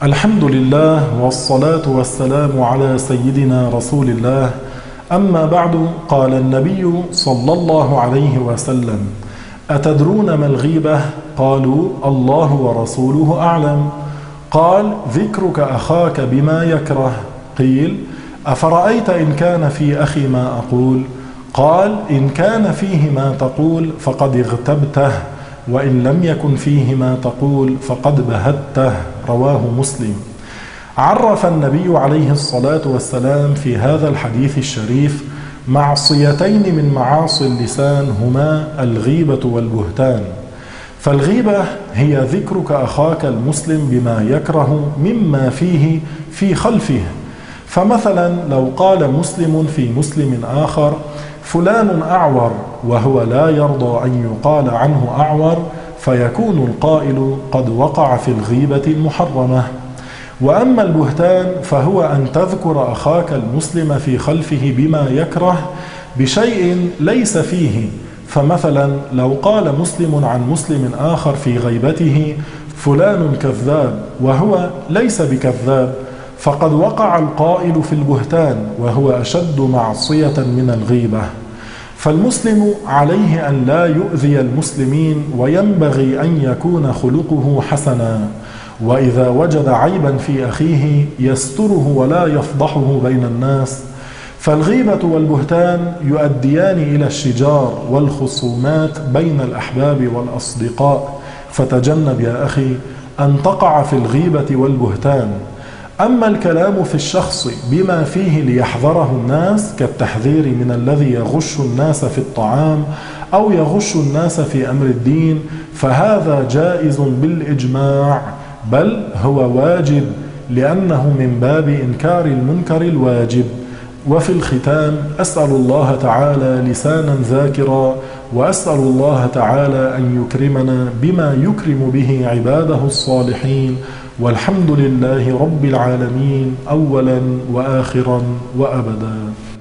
الحمد لله والصلاة والسلام على سيدنا رسول الله. أما بعد، قال النبي صلى الله عليه وسلم: أتدرون ما الغيبة؟ قالوا: الله ورسوله أعلم. قال: ذكرك أخاك بما يكره. قيل: أفرأيت إن كان في أخي ما أقول؟ قال: إن كان فيه ما تقول فقد اغتبته، وإن لم يكن فيه ما تقول فقد بهته. رواه مسلم. عرف النبي عليه الصلاة والسلام في هذا الحديث الشريف معصيتين من معاصي اللسان، هما الغيبة والبهتان. فالغيبة هي ذكرك أخاك المسلم بما يكره مما فيه في خلفه. فمثلا لو قال مسلم في مسلم آخر: فلان أعور، وهو لا يرضى أن يقال عنه أعور، فيكون القائل قد وقع في الغيبة المحرمة. وأما البهتان فهو أن تذكر أخاك المسلم في خلفه بما يكره بشيء ليس فيه. فمثلا لو قال مسلم عن مسلم آخر في غيبته: فلان كذاب، وهو ليس بكذاب، فقد وقع القائل في البهتان، وهو أشد معصية من الغيبة. فالمسلم عليه أن لا يؤذي المسلمين، وينبغي أن يكون خلقه حسنا، وإذا وجد عيبا في أخيه يستره ولا يفضحه بين الناس. فالغيبة والبهتان يؤديان إلى الشجار والخصومات بين الأحباب والأصدقاء، فتجنب يا أخي أن تقع في الغيبة والبهتان. أما الكلام في الشخص بما فيه ليحذره الناس، كالتحذير من الذي يغش الناس في الطعام أو يغش الناس في أمر الدين، فهذا جائز بالإجماع، بل هو واجب، لأنه من باب إنكار المنكر الواجب. وفي الختام أسأل الله تعالى لسانا ذاكرا، وأسأل الله تعالى أن يكرمنا بما يكرم به عباده الصالحين، والحمد لله رب العالمين أولا وآخرا وأبدا.